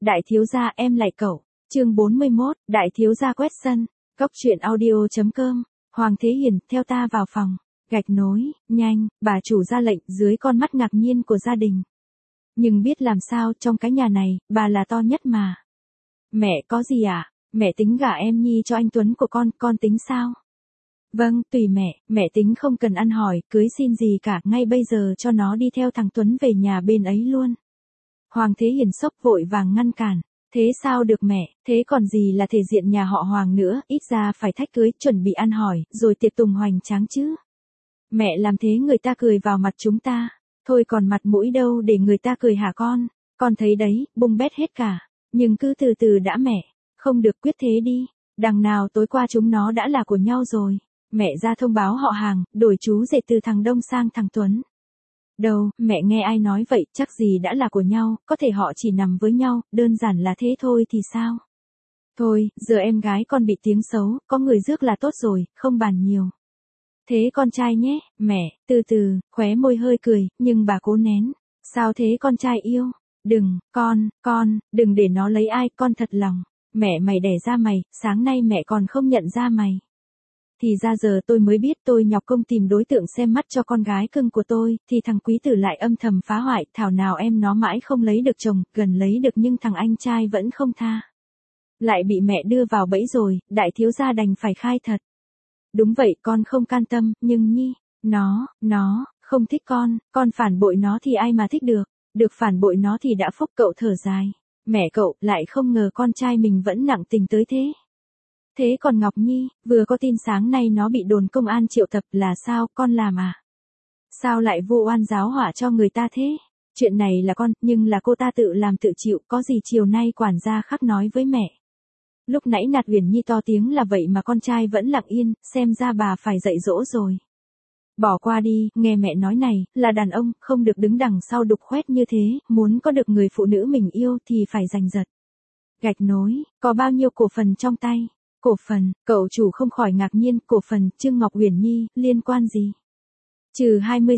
Đại thiếu gia em lại cậu. Chương 41, đại thiếu gia quét sân. Cốc truyện audio.com. Hoàng Thế Hiền, theo ta vào phòng. Gạch nối, nhanh, bà chủ ra lệnh dưới con mắt ngạc nhiên của gia đình. Nhưng biết làm sao, trong cái nhà này, bà là to nhất mà. Mẹ có gì ạ? Mẹ tính gả em Nhi cho anh Tuấn của con tính sao? Vâng, tùy mẹ tính không cần ăn hỏi, cưới xin gì cả, ngay bây giờ cho nó đi theo thằng Tuấn về nhà bên ấy luôn. Hoàng Thế Hiền sốc vội vàng ngăn cản. Thế sao được mẹ, thế còn gì là thể diện nhà họ Hoàng nữa, ít ra phải thách cưới, chuẩn bị ăn hỏi, rồi tiệc tùng hoành tráng chứ. Mẹ làm thế người ta cười vào mặt chúng ta, thôi còn mặt mũi đâu để người ta cười hả con thấy đấy, bung bét hết cả, nhưng cứ từ từ đã mẹ, không được quyết thế đi, đằng nào tối qua chúng nó đã là của nhau rồi, mẹ ra thông báo họ hàng, đổi chú rể từ thằng Đông sang thằng Tuấn. Đâu, mẹ nghe ai nói vậy, chắc gì đã là của nhau, có thể họ chỉ nằm với nhau, đơn giản là thế thôi thì sao? Thôi, giờ em gái con bị tiếng xấu, có người rước là tốt rồi, không bàn nhiều. Thế con trai nhé, mẹ, từ từ, khóe môi hơi cười, nhưng bà cố nén. Sao thế con trai yêu? Đừng, đừng để nó lấy ai, con thật lòng. Mẹ mày đẻ ra mày, sáng nay mẹ còn không nhận ra mày. Thì ra giờ tôi mới biết tôi nhọc công tìm đối tượng xem mắt cho con gái cưng của tôi, thì thằng quý tử lại âm thầm phá hoại, thảo nào em nó mãi không lấy được chồng, gần lấy được nhưng thằng anh trai vẫn không tha. Lại bị mẹ đưa vào bẫy rồi, đại thiếu gia đành phải khai thật. Đúng vậy con không can tâm, nhưng Nhi, nó, không thích con phản bội nó thì ai mà thích được phản bội nó thì đã phúc. Cậu thở dài. Mẹ cậu lại không ngờ con trai mình vẫn nặng tình tới thế. Thế còn Ngọc Nhi, vừa có tin sáng nay nó bị đồn công an triệu tập là sao, con làm à? Sao lại vu oan giáo họa cho người ta thế? Chuyện này là nhưng là cô ta tự làm tự chịu, có gì chiều nay quản gia khắc nói với mẹ. Lúc nãy Nạt Uyển Nhi to tiếng là vậy mà con trai vẫn lặng yên, xem ra bà phải dạy dỗ rồi. Bỏ qua đi, nghe mẹ nói này, là đàn ông, không được đứng đằng sau đục khoét như thế, muốn có được người phụ nữ mình yêu thì phải giành giật. Gạch nối, có bao nhiêu cổ phần trong tay? Cổ phần, cậu chủ không khỏi ngạc nhiên, cổ phần, Trương Ngọc Uyển Nhi, liên quan gì? Trừ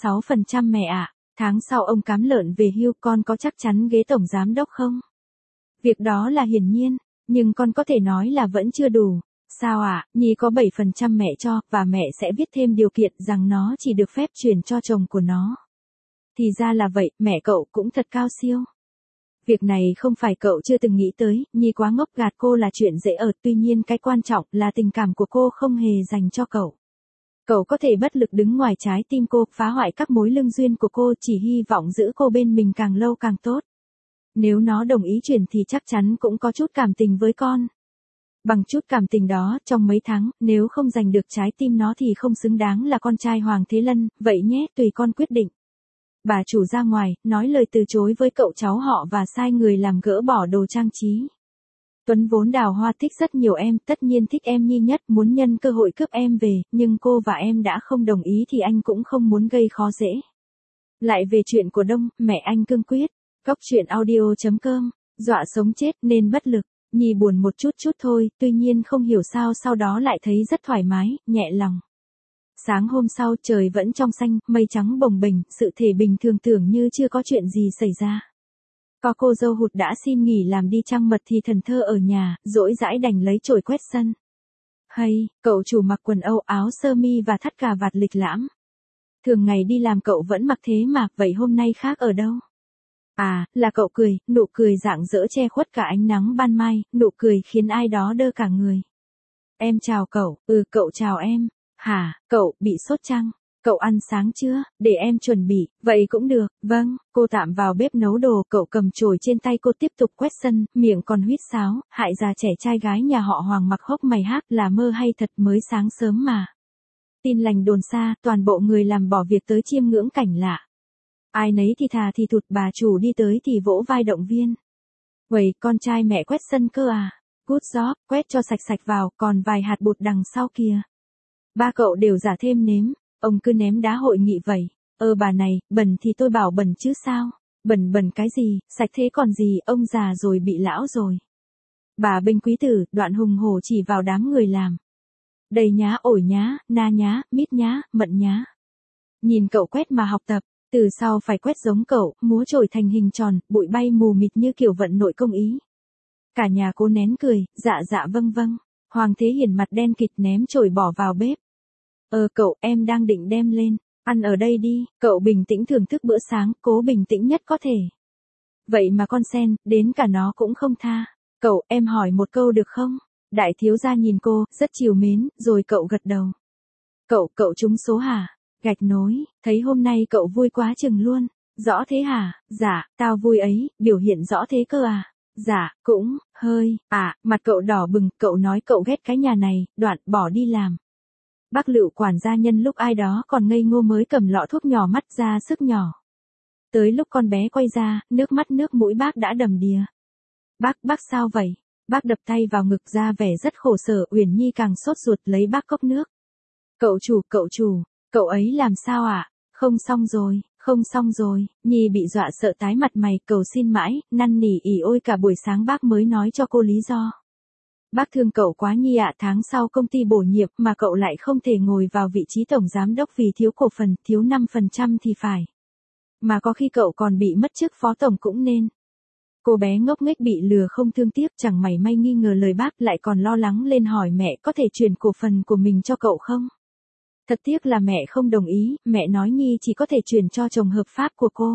26% mẹ ạ, tháng sau ông cám lợn về hưu, con có chắc chắn ghế tổng giám đốc không? Việc đó là hiển nhiên, nhưng con có thể nói là vẫn chưa đủ. Sao ạ, Nhi có 7% mẹ cho, và mẹ sẽ viết thêm điều kiện rằng nó chỉ được phép chuyển cho chồng của nó. Thì ra là vậy, mẹ cậu cũng thật cao siêu. Việc này không phải cậu chưa từng nghĩ tới, Nhi quá ngốc gạt cô là chuyện dễ tuy nhiên cái quan trọng là tình cảm của cô không hề dành cho cậu. Cậu có thể bất lực đứng ngoài trái tim cô, phá hoại các mối lương duyên của cô, chỉ hy vọng giữ cô bên mình càng lâu càng tốt. Nếu nó đồng ý chuyển thì chắc chắn cũng có chút cảm tình với con. Bằng chút cảm tình đó, trong mấy tháng, nếu không giành được trái tim nó thì không xứng đáng là con trai Hoàng Thế Lân, vậy nhé, tùy con quyết định. Bà chủ ra ngoài, nói lời từ chối với cậu cháu họ và sai người làm gỡ bỏ đồ trang trí. Tuấn vốn đào hoa thích rất nhiều em, tất nhiên thích em Nhi nhất, muốn nhân cơ hội cướp em về, nhưng cô và em đã không đồng ý thì anh cũng không muốn gây khó dễ. Lại về chuyện của Đông, mẹ anh cương quyết. Cốc truyện audio.com, dọa sống chết nên bất lực. Nhi buồn một chút thôi, tuy nhiên không hiểu sao sau đó lại thấy rất thoải mái, nhẹ lòng. Sáng hôm sau trời vẫn trong xanh, mây trắng bồng bềnh, sự thể bình thường tưởng như chưa có chuyện gì xảy ra. Có cô dâu Hụt đã xin nghỉ làm đi trăng mật thì thần thơ ở nhà, dỗi dãi đành lấy chổi quét sân. Hay, cậu chủ mặc quần áo sơ mi và thắt cà vạt lịch lãm. Thường ngày đi làm cậu vẫn mặc thế mà, vậy hôm nay khác ở đâu? À, là cậu cười, nụ cười rạng rỡ che khuất cả ánh nắng ban mai, nụ cười khiến ai đó đơ cả người. Em chào cậu, cậu chào em. Hả, cậu, bị sốt chăng? Cậu ăn sáng chưa, để em chuẩn bị, vậy cũng được, vâng, cô tạm vào bếp nấu đồ, cậu cầm chổi trên tay cô tiếp tục quét sân, miệng còn huýt sáo, hại già trẻ trai gái nhà họ Hoàng mặc hốc mày hác là mơ hay thật mới sáng sớm mà. Tin lành đồn xa, toàn bộ người làm bỏ việc tới chiêm ngưỡng cảnh lạ. Ai nấy thì thà thì thụt, bà chủ đi tới thì vỗ vai động viên. Vậy, con trai mẹ quét sân cơ à? Good job, quét cho sạch vào, còn vài hạt bụt đằng sau kìa. Ba cậu đều giả thêm nếm, ông cứ ném đá hội nghị vậy. Bà này, bẩn thì tôi bảo bẩn chứ sao? Bẩn cái gì, sạch thế còn gì, ông già rồi bị lão rồi. Bà bênh quý tử, đoạn hùng hổ chỉ vào đám người làm. Đầy nhá, ổi nhá, na nhá, mít nhá, mận nhá. Nhìn cậu quét mà học tập. Từ sau phải quét giống cậu, múa chổi thành hình tròn, bụi bay mù mịt như kiểu vận nội công ý. Cả nhà cố nén cười, dạ vâng vâng. Hoàng Thế Hiền mặt đen kịt ném chổi bỏ vào bếp. Cậu, em đang định đem lên. Ăn ở đây đi, cậu bình tĩnh thưởng thức bữa sáng, cố bình tĩnh nhất có thể. Vậy mà con sen, đến cả nó cũng không tha. Cậu, em hỏi một câu được không? Đại thiếu gia nhìn cô, rất trìu mến, rồi cậu gật đầu. Cậu trúng số hả? Gạch nối, thấy hôm nay cậu vui quá chừng luôn. Rõ thế hả? Dạ, tao vui ấy, biểu hiện rõ thế cơ à? Dạ, cũng, hơi, mặt cậu đỏ bừng, cậu nói cậu ghét cái nhà này, đoạn bỏ đi làm. Bác Lựu quản gia nhân lúc ai đó còn ngây ngô mới cầm lọ thuốc nhỏ mắt ra sức nhỏ. Tới lúc con bé quay ra, nước mắt nước mũi bác đã đầm đìa. Bác sao vậy? Bác đập tay vào ngực ra vẻ rất khổ sở, Uyển Nhi càng sốt ruột lấy bác cốc nước. Cậu chủ, cậu ấy làm sao ạ? Không xong rồi, Nhi bị dọa sợ tái mặt mày, cầu xin mãi, năn nỉ ỉ ôi cả buổi sáng bác mới nói cho cô lý do. Bác thương cậu quá Nhi ạ, tháng sau công ty bổ nhiệm mà cậu lại không thể ngồi vào vị trí tổng giám đốc vì thiếu cổ phần, thiếu 5% thì phải. Mà có khi cậu còn bị mất chức phó tổng cũng nên. Cô bé ngốc nghếch bị lừa không thương tiếc, chẳng mảy may nghi ngờ lời bác, lại còn lo lắng lên hỏi mẹ có thể chuyển cổ phần của mình cho cậu không. Thật tiếc là mẹ không đồng ý, mẹ nói Nhi chỉ có thể chuyển cho chồng hợp pháp của cô.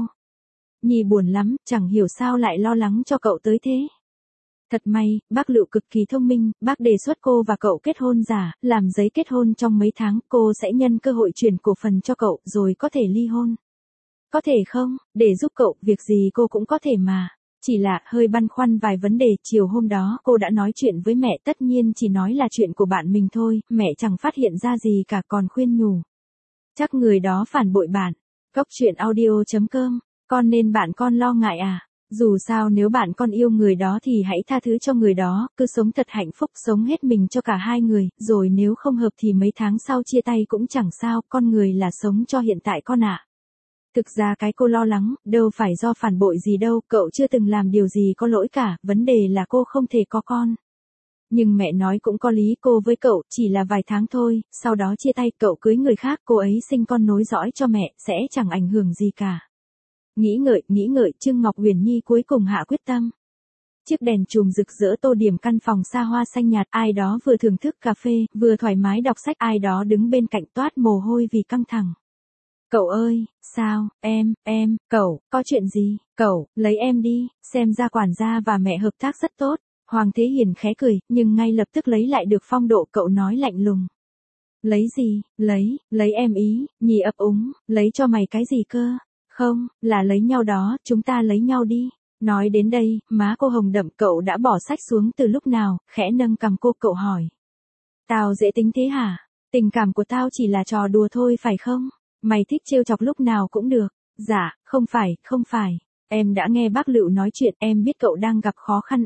Nhi buồn lắm, chẳng hiểu sao lại lo lắng cho cậu tới thế. Thật may, bác Lựu cực kỳ thông minh, bác đề xuất cô và cậu kết hôn giả, làm giấy kết hôn trong mấy tháng, cô sẽ nhân cơ hội chuyển cổ phần cho cậu, rồi có thể ly hôn. Có thể không, để giúp cậu, việc gì cô cũng có thể mà. Chỉ là, hơi băn khoăn vài vấn đề, chiều hôm đó cô đã nói chuyện với mẹ, tất nhiên chỉ nói là chuyện của bạn mình thôi, mẹ chẳng phát hiện ra gì cả, còn khuyên nhủ. Chắc người đó phản bội bạn. Cốc truyện audio.com, con nên bạn con lo ngại à? Dù sao nếu bạn con yêu người đó thì hãy tha thứ cho người đó, cứ sống thật hạnh phúc, sống hết mình cho cả hai người, rồi nếu không hợp thì mấy tháng sau chia tay cũng chẳng sao, con người là sống cho hiện tại con ạ. Thực ra cái cô lo lắng, đâu phải do phản bội gì đâu, cậu chưa từng làm điều gì có lỗi cả, vấn đề là cô không thể có con. Nhưng mẹ nói cũng có lý, cô với cậu, chỉ là vài tháng thôi, sau đó chia tay, cậu cưới người khác, cô ấy sinh con nối dõi cho mẹ, sẽ chẳng ảnh hưởng gì cả. Nghĩ ngợi, Trương Ngọc Uyển Nhi cuối cùng hạ quyết tâm. Chiếc đèn chùm rực rỡ tô điểm căn phòng xa hoa xanh nhạt, ai đó vừa thưởng thức cà phê, vừa thoải mái đọc sách, ai đó đứng bên cạnh toát mồ hôi vì căng thẳng. Cậu ơi, sao, cậu, có chuyện gì, cậu, lấy em đi, xem ra quản gia và mẹ hợp tác rất tốt. Hoàng Thế Hiền khẽ cười, nhưng ngay lập tức lấy lại được phong độ, cậu nói lạnh lùng. Lấy gì, lấy em ý, Nhi ấp úng, lấy cho mày cái gì cơ? Không, là lấy nhau đó, chúng ta lấy nhau đi. Nói đến đây, má cô hồng đậm, cậu đã bỏ sách xuống từ lúc nào, khẽ nâng cằm cô, cậu hỏi. Tao dễ tính thế hả? Tình cảm của tao chỉ là trò đùa thôi phải không? Mày thích trêu chọc lúc nào cũng được. Dạ, không phải. Em đã nghe bác Lựu nói chuyện, em biết cậu đang gặp khó khăn,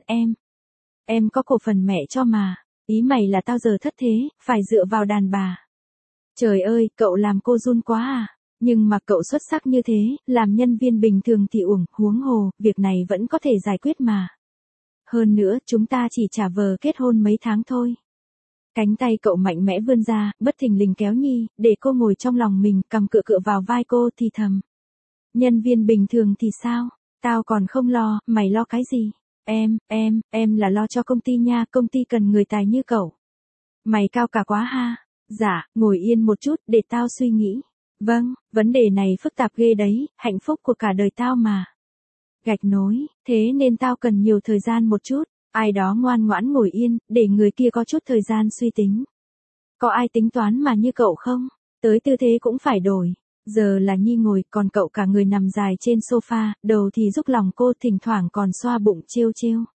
em có cổ phần mẹ cho mà. Ý mày là tao giờ thất thế, phải dựa vào đàn bà. Trời ơi, cậu làm cô run quá à. Nhưng mà cậu xuất sắc như thế, làm nhân viên bình thường thì huống hồ, việc này vẫn có thể giải quyết mà. Hơn nữa, chúng ta chỉ trả vờ kết hôn mấy tháng thôi. Cánh tay cậu mạnh mẽ vươn ra, bất thình lình kéo Nhi, để cô ngồi trong lòng mình, cầm cựa vào vai cô thì thầm. Nhân viên bình thường thì sao? Tao còn không lo, mày lo cái gì? Em là lo cho công ty nha, công ty cần người tài như cậu. Mày cao cả quá ha. Dạ, ngồi yên một chút, để tao suy nghĩ. Vâng, vấn đề này phức tạp ghê đấy, hạnh phúc của cả đời tao mà. Gạch nối, thế nên tao cần nhiều thời gian một chút. Ai đó ngoan ngoãn ngồi yên, để người kia có chút thời gian suy tính. Có ai tính toán mà như cậu không? Tới tư thế cũng phải đổi. Giờ là Nhi ngồi, còn cậu cả người nằm dài trên sofa, đầu thì rúc lòng cô, thỉnh thoảng còn xoa bụng trêu.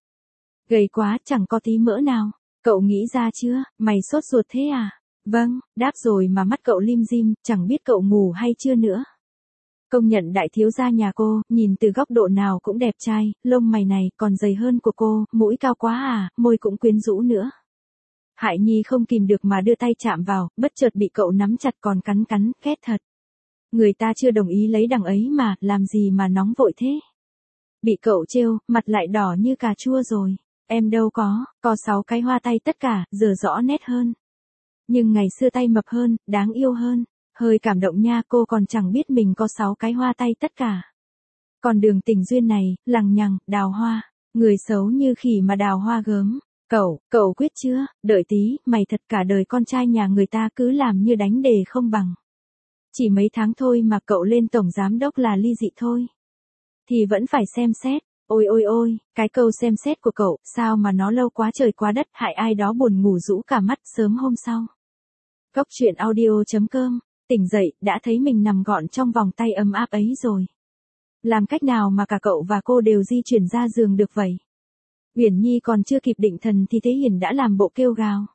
Gầy quá, chẳng có tí mỡ nào. Cậu nghĩ ra chưa, mày sốt ruột thế à? Vâng, đáp rồi mà mắt cậu lim dim, chẳng biết cậu ngủ hay chưa nữa. Công nhận đại thiếu gia nhà cô, nhìn từ góc độ nào cũng đẹp trai, lông mày này còn dày hơn của cô, mũi cao quá à, môi cũng quyến rũ nữa. Hại Nhi không kìm được mà đưa tay chạm vào, bất chợt bị cậu nắm chặt còn cắn, ghét thật. Người ta chưa đồng ý lấy đằng ấy mà, làm gì mà nóng vội thế. Bị cậu trêu, mặt lại đỏ như cà chua rồi. Em đâu có 6 cái hoa tay tất cả, giờ rõ nét hơn. Nhưng ngày xưa tay mập hơn, đáng yêu hơn. Hơi cảm động nha, cô còn chẳng biết mình có 6 cái hoa tay tất cả. Còn đường tình duyên này, lằng nhằng, đào hoa. Người xấu như khỉ mà đào hoa gớm. Cậu quyết chưa, đợi tí, mày thật cả đời con trai nhà người ta cứ làm như đánh đề không bằng. Chỉ mấy tháng thôi mà cậu lên tổng giám đốc là ly dị thôi. Thì vẫn phải xem xét. Ôi, cái câu xem xét của cậu, sao mà nó lâu quá trời quá đất, hại ai đó buồn ngủ rũ cả mắt sớm hôm sau. Cốc truyện audio.com, tỉnh dậy, đã thấy mình nằm gọn trong vòng tay ấm áp ấy rồi. Làm cách nào mà cả cậu và cô đều di chuyển ra giường được vậy? Uyển Nhi còn chưa kịp định thần thì Thế Hiền đã làm bộ kêu gào.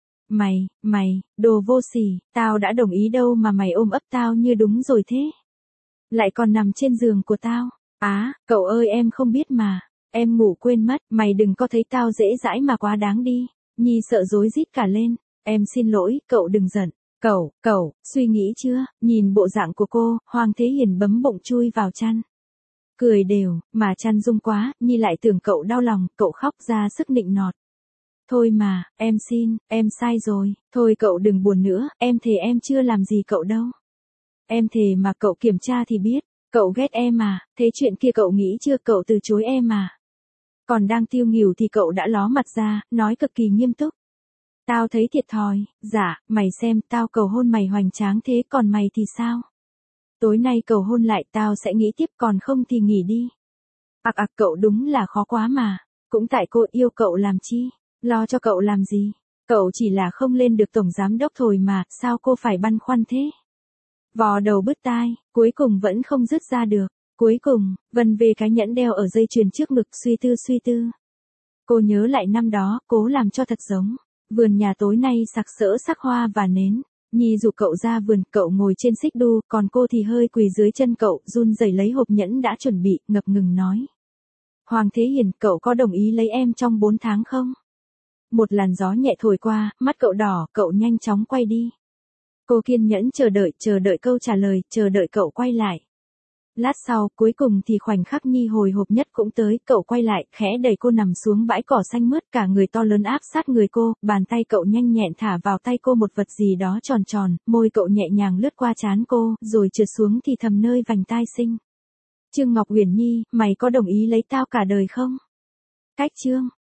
Mày, đồ vô sỉ, tao đã đồng ý đâu mà mày ôm ấp tao như đúng rồi thế. Lại còn nằm trên giường của tao. Cậu ơi em không biết mà. Em ngủ quên mất, mày đừng có thấy tao dễ dãi mà quá đáng đi. Nhi sợ rối rít cả lên. Em xin lỗi, cậu đừng giận. Cậu, suy nghĩ chưa, nhìn bộ dạng của cô, Hoàng Thế Hiền bấm bụng chui vào chăn. Cười đều, mà chăn rung quá, Nhi lại tưởng cậu đau lòng, cậu khóc ra sức nịnh nọt. Thôi mà, em xin, em sai rồi, thôi cậu đừng buồn nữa, em thề em chưa làm gì cậu đâu. Em thề mà cậu kiểm tra thì biết, cậu ghét em à, thế chuyện kia cậu nghĩ chưa, cậu từ chối em à. Còn đang tiêu nghỉu thì cậu đã ló mặt ra, nói cực kỳ nghiêm túc. Tao thấy thiệt thòi, dạ, mày xem, tao cầu hôn mày hoành tráng thế, còn mày thì sao? Tối nay cầu hôn lại tao sẽ nghĩ tiếp, còn không thì nghỉ đi. Cậu đúng là khó quá mà, cũng tại cô yêu cậu làm chi, lo cho cậu làm gì, cậu chỉ là không lên được tổng giám đốc thôi mà, sao cô phải băn khoăn thế? Vò đầu bứt tai, cuối cùng vẫn không dứt ra được, cuối cùng, vần về cái nhẫn đeo ở dây chuyền trước ngực suy tư. Cô nhớ lại năm đó, cố làm cho thật giống, vườn nhà tối nay sặc sỡ sắc hoa và nến. Nhi dụ cậu ra vườn, cậu ngồi trên xích đu, còn cô thì hơi quỳ dưới chân cậu, run rẩy lấy hộp nhẫn đã chuẩn bị, ngập ngừng nói. Hoàng Thế Hiền, cậu có đồng ý lấy em trong 4 tháng không? Một làn gió nhẹ thổi qua, mắt cậu đỏ, cậu nhanh chóng quay đi. Cô kiên nhẫn chờ đợi câu trả lời, chờ đợi cậu quay lại. Lát sau, cuối cùng thì khoảnh khắc Nhi hồi hộp nhất cũng tới, cậu quay lại, khẽ đẩy cô nằm xuống bãi cỏ xanh mướt, cả người to lớn áp sát người cô, bàn tay cậu nhanh nhẹn thả vào tay cô một vật gì đó tròn tròn, môi cậu nhẹ nhàng lướt qua trán cô, rồi trượt xuống thì thầm nơi vành tai xinh. Trương Ngọc Uyển Nhi, mày có đồng ý lấy tao cả đời không? Cách chương